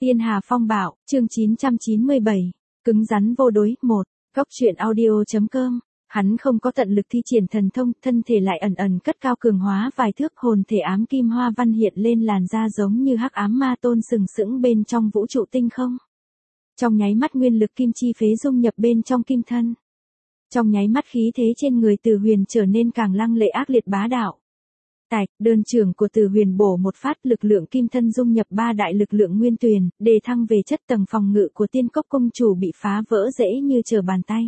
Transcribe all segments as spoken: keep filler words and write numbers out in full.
Tiên Hà Phong Bạo, chương chín trăm chín mươi bảy, cứng rắn vô đối, một, góc truyện audio.com, hắn không có tận lực thi triển thần thông, thân thể lại ẩn ẩn cất cao cường hóa vài thước, hồn thể ám kim hoa văn hiện lên làn da giống như hắc ám ma tôn sừng sững bên trong vũ trụ tinh không. Trong nháy mắt nguyên lực kim chi phế dung nhập bên trong kim thân. Trong nháy mắt khí thế trên người Từ Huyền trở nên càng lăng lệ ác liệt bá đạo. Tạch, đơn trưởng của Từ Huyền bổ một phát, lực lượng kim thân dung nhập ba đại lực lượng nguyên tuyền, đề thăng về chất, tầng phòng ngự của Tiên Cốc công chủ bị phá vỡ dễ như trở bàn tay.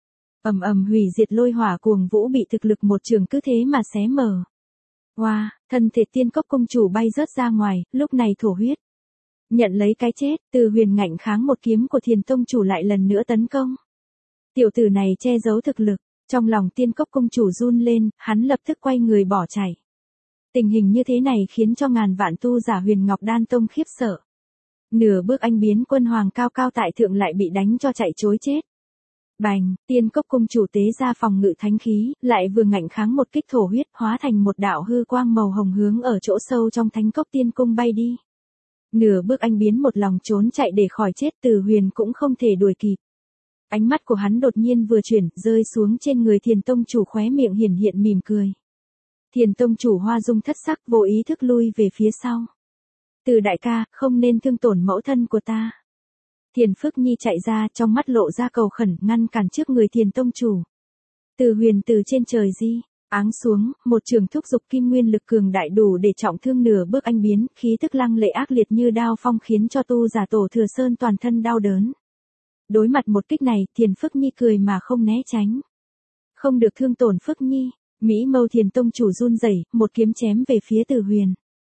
Ầm ầm, hủy diệt lôi hỏa cuồng vũ bị thực lực một trường cứ thế mà xé mở. Wow, thân thể Tiên Cốc công chủ bay rớt ra ngoài, lúc này thổ huyết. Nhận lấy cái chết, Từ Huyền ngạnh kháng một kiếm của Thiền tông chủ lại lần nữa tấn công. Tiểu tử này che giấu thực lực, trong lòng Tiên Cốc công chủ run lên, hắn lập tức quay người bỏ chạy. Tình hình như thế này khiến cho ngàn vạn tu giả Huyền Ngọc Đan Tông khiếp sợ. Nửa bước anh biến quân hoàng cao cao tại thượng lại bị đánh cho chạy trối chết. Bành, Tiên Cốc công chủ tế ra phòng ngự thánh khí, lại vừa ngạnh kháng một kích thổ huyết, hóa thành một đạo hư quang màu hồng hướng ở chỗ sâu trong Thánh Cốc Tiên Cung bay đi. Nửa bước anh biến một lòng trốn chạy để khỏi chết, Từ Huyền cũng không thể đuổi kịp. Ánh mắt của hắn đột nhiên vừa chuyển, rơi xuống trên người Thiền tông chủ, khóe miệng hiển hiện mỉm cười. Thiền tông chủ hoa dung thất sắc, vô ý thức lui về phía sau. Từ đại ca, không nên thương tổn mẫu thân của ta. Thiền Phước Nhi chạy ra, trong mắt lộ ra cầu khẩn, ngăn cản trước người Thiền tông chủ. Từ Huyền từ trên trời di, áng xuống, một trường thúc dục kim nguyên lực cường đại đủ để trọng thương nửa bước anh biến, khí tức lăng lệ ác liệt như đao phong khiến cho tu giả Tổ Thừa Sơn toàn thân đau đớn. Đối mặt một kích này, Thiền Phước Nhi cười mà không né tránh. Không được thương tổn Phước Nhi. Mỹ Mâu Thiền tông chủ run rẩy, một kiếm chém về phía Từ Huyền.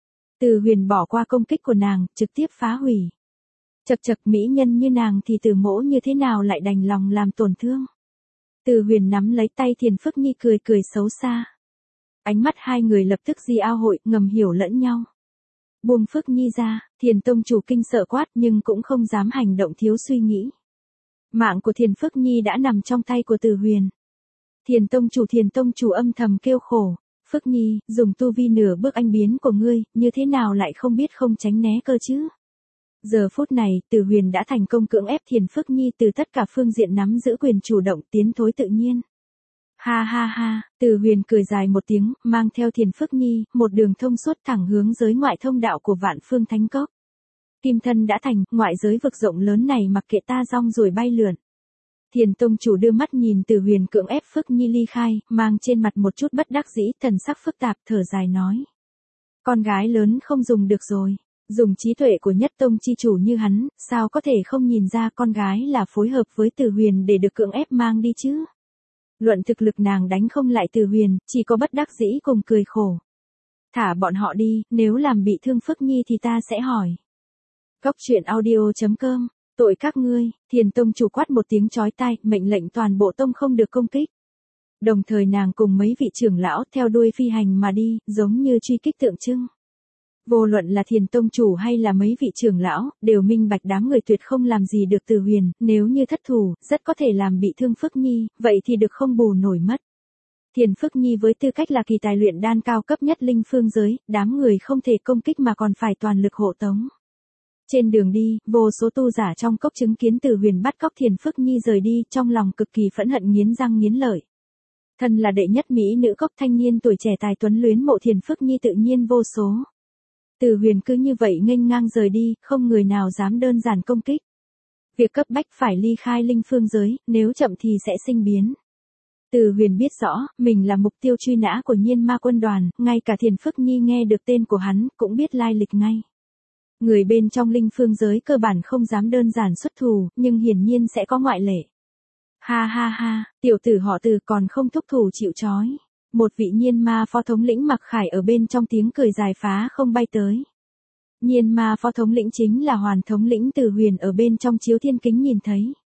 Từ Huyền bỏ qua công kích của nàng, trực tiếp phá hủy. Chậc chậc, mỹ nhân như nàng thì Từ mỗ như thế nào lại đành lòng làm tổn thương. Từ Huyền nắm lấy tay Thiền Phước Nhi cười cười xấu xa. Ánh mắt hai người lập tức di ao hội, ngầm hiểu lẫn nhau. Buông Phước Nhi ra, Thiền tông chủ kinh sợ quát nhưng cũng không dám hành động thiếu suy nghĩ. Mạng của Thiền Phước Nhi đã nằm trong tay của Từ Huyền. Thiền tông chủ Thiền tông chủ âm thầm kêu khổ, Phước Nhi, dùng tu vi nửa bước anh biến của ngươi, như thế nào lại không biết không tránh né cơ chứ? Giờ phút này, Từ Huyền đã thành công cưỡng ép Thiền Phước Nhi từ tất cả phương diện nắm giữ quyền chủ động, tiến thối tự nhiên. Ha ha ha, Từ Huyền cười dài một tiếng, mang theo Thiền Phước Nhi, một đường thông suốt thẳng hướng giới ngoại thông đạo của Vạn Phương Thánh Cốc. Kim thân đã thành, ngoại giới vực rộng lớn này mặc kệ ta rong ruổi bay lượn. Thiền tông chủ đưa mắt nhìn Từ Huyền cưỡng ép Phước Nhi ly khai, mang trên mặt một chút bất đắc dĩ, thần sắc phức tạp, thở dài nói. Con gái lớn không dùng được rồi, dùng trí tuệ của nhất tông chi chủ như hắn, sao có thể không nhìn ra con gái là phối hợp với Từ Huyền để được cưỡng ép mang đi chứ? Luận thực lực nàng đánh không lại Từ Huyền, chỉ có bất đắc dĩ cùng cười khổ. Thả bọn họ đi, nếu làm bị thương Phước Nhi thì ta sẽ hỏi. Góc truyện audio.com. Tội các ngươi, Thiền tông chủ quát một tiếng chói tai, mệnh lệnh toàn bộ tông không được công kích. Đồng thời nàng cùng mấy vị trưởng lão theo đuôi phi hành mà đi, giống như truy kích tượng trưng. Vô luận là Thiền tông chủ hay là mấy vị trưởng lão, đều minh bạch đám người tuyệt không làm gì được Từ Huyền, nếu như thất thủ, rất có thể làm bị thương Phước Nhi, vậy thì được không bù nổi mất. Thiền Phước Nhi với tư cách là kỳ tài luyện đan cao cấp nhất linh phương giới, đám người không thể công kích mà còn phải toàn lực hộ tống. Trên đường đi, vô số tu giả trong cốc chứng kiến Từ Huyền bắt cóc Thiền Phước Nhi rời đi, trong lòng cực kỳ phẫn hận nghiến răng nghiến lợi. Thân là đệ nhất mỹ nữ cốc thanh niên tuổi trẻ tài tuấn luyến mộ Thiền Phước Nhi tự nhiên vô số. Từ Huyền cứ như vậy nghênh ngang rời đi, không người nào dám đơn giản công kích. Việc cấp bách phải ly khai linh phương giới, nếu chậm thì sẽ sinh biến. Từ Huyền biết rõ, mình là mục tiêu truy nã của Nhiên Ma quân đoàn, ngay cả Thiền Phước Nhi nghe được tên của hắn, cũng biết lai lịch ngay. Người bên trong linh phương giới cơ bản không dám đơn giản xuất thủ, nhưng hiển nhiên sẽ có ngoại lệ. Ha ha ha, tiểu tử họ Từ còn không thúc thủ chịu trói. Một vị Nhiên Ma phó thống lĩnh mặc khải ở bên trong tiếng cười dài phá không bay tới. Nhiên Ma phó thống lĩnh chính là Hoàn thống lĩnh Từ Huyền ở bên trong chiếu thiên kính nhìn thấy.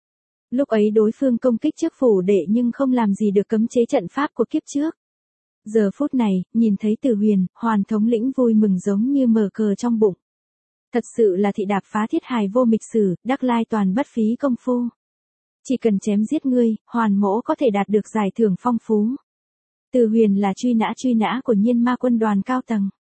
Lúc ấy đối phương công kích trước phủ đệ nhưng không làm gì được cấm chế trận pháp của kiếp trước. Giờ phút này, nhìn thấy Từ Huyền, Hoàn thống lĩnh vui mừng giống như mở cờ trong bụng. Thật sự là thị đạp phá thiết hài vô mịch sử, đắc lai toàn bất phí công phu. Chỉ cần chém giết ngươi, Hoàn mỗ có thể đạt được giải thưởng phong phú. Từ Huyền là truy nã truy nã của Nhiên Ma quân đoàn cao tầng.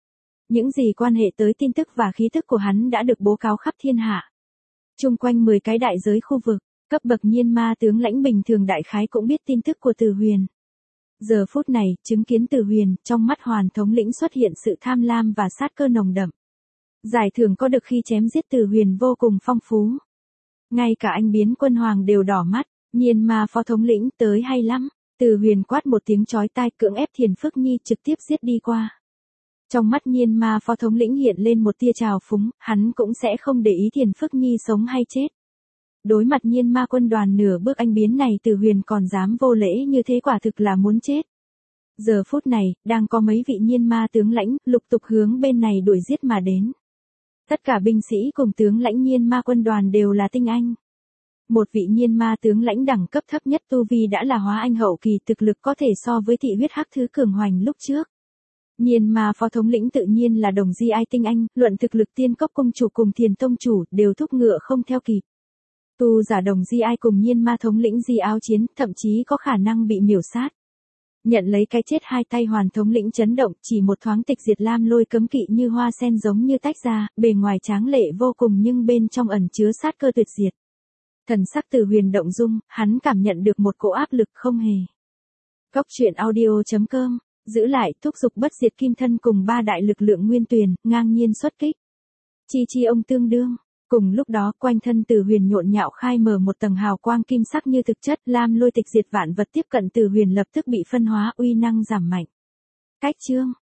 Những gì quan hệ tới tin tức và khí tức của hắn đã được bố cáo khắp thiên hạ. Chung quanh mười cái đại giới khu vực, cấp bậc nhiên ma tướng lãnh bình thường đại khái cũng biết tin tức của Từ Huyền. Giờ phút này, chứng kiến Từ Huyền, trong mắt Hoàn thống lĩnh xuất hiện sự tham lam và sát cơ nồng đậm. Giải thưởng có được khi chém giết Từ Huyền vô cùng phong phú. Ngay cả anh biến quân hoàng đều đỏ mắt, nhiên ma phó thống lĩnh tới hay lắm. Từ Huyền quát một tiếng chói tai cưỡng ép Thiền Phước Nhi trực tiếp giết đi qua. Trong mắt nhiên ma phó thống lĩnh hiện lên một tia trào phúng, hắn cũng sẽ không để ý Thiền Phước Nhi sống hay chết. Đối mặt nhiên ma quân đoàn nửa bước anh biến này, Từ Huyền còn dám vô lễ như thế, quả thực là muốn chết. Giờ phút này, đang có mấy vị nhiên ma tướng lãnh, lục tục hướng bên này đuổi giết mà đến. Tất cả binh sĩ cùng tướng lãnh nhiên ma quân đoàn đều là tinh anh. Một vị nhiên ma tướng lãnh đẳng cấp thấp nhất tu vi đã là hóa anh hậu kỳ, thực lực có thể so với thị huyết hắc thứ cường hoành lúc trước. Nhiên ma phó thống lĩnh tự nhiên là đồng di ai tinh anh, luận thực lực Tiên Cốc cung chủ cùng Thiền tông chủ đều thúc ngựa không theo kịp. Tu giả đồng di ai cùng nhiên ma thống lĩnh di áo chiến, thậm chí có khả năng bị miểu sát. Nhận lấy cái chết, hai tay Hoàn thống lĩnh chấn động, chỉ một thoáng tịch diệt lam lôi cấm kỵ như hoa sen giống như tách ra, bề ngoài tráng lệ vô cùng nhưng bên trong ẩn chứa sát cơ tuyệt diệt. Thần sắc Từ Huyền động dung, hắn cảm nhận được một cỗ áp lực không hề. Góc truyện audio chấm com, giữ lại, thúc giục bất diệt kim thân cùng ba đại lực lượng nguyên tuyền, ngang nhiên xuất kích. Chi chi ông tương đương. Cùng lúc đó, quanh thân Từ Huyền nhộn nhạo khai mở một tầng hào quang kim sắc như thực chất, lam lôi tịch diệt vạn vật tiếp cận Từ Huyền lập tức bị phân hóa, uy năng giảm mạnh. Cách chương